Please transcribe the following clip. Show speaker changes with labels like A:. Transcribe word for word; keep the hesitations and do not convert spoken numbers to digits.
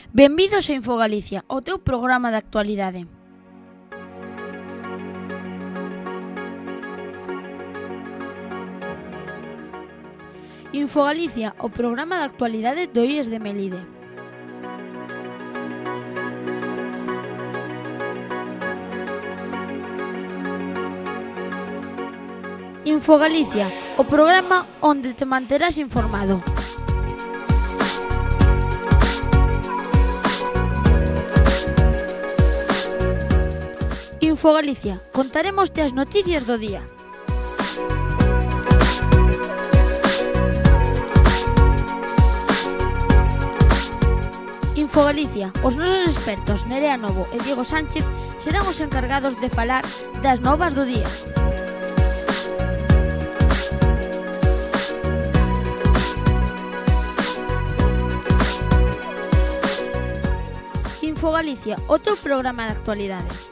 A: Benvidos a Infogalicia, o teu programa de actualidade. Infogalicia, o programa de actualidade do I E S de Melide. Infogalicia, o programa onde te manterás informado. Infogalicia, contarémoste as noticias do día. Infogalicia, os nosos expertos Nerea Novo e Diego Sánchez serán os encargados de falar das novas do día. Infogalicia, o teu programa de actualidade.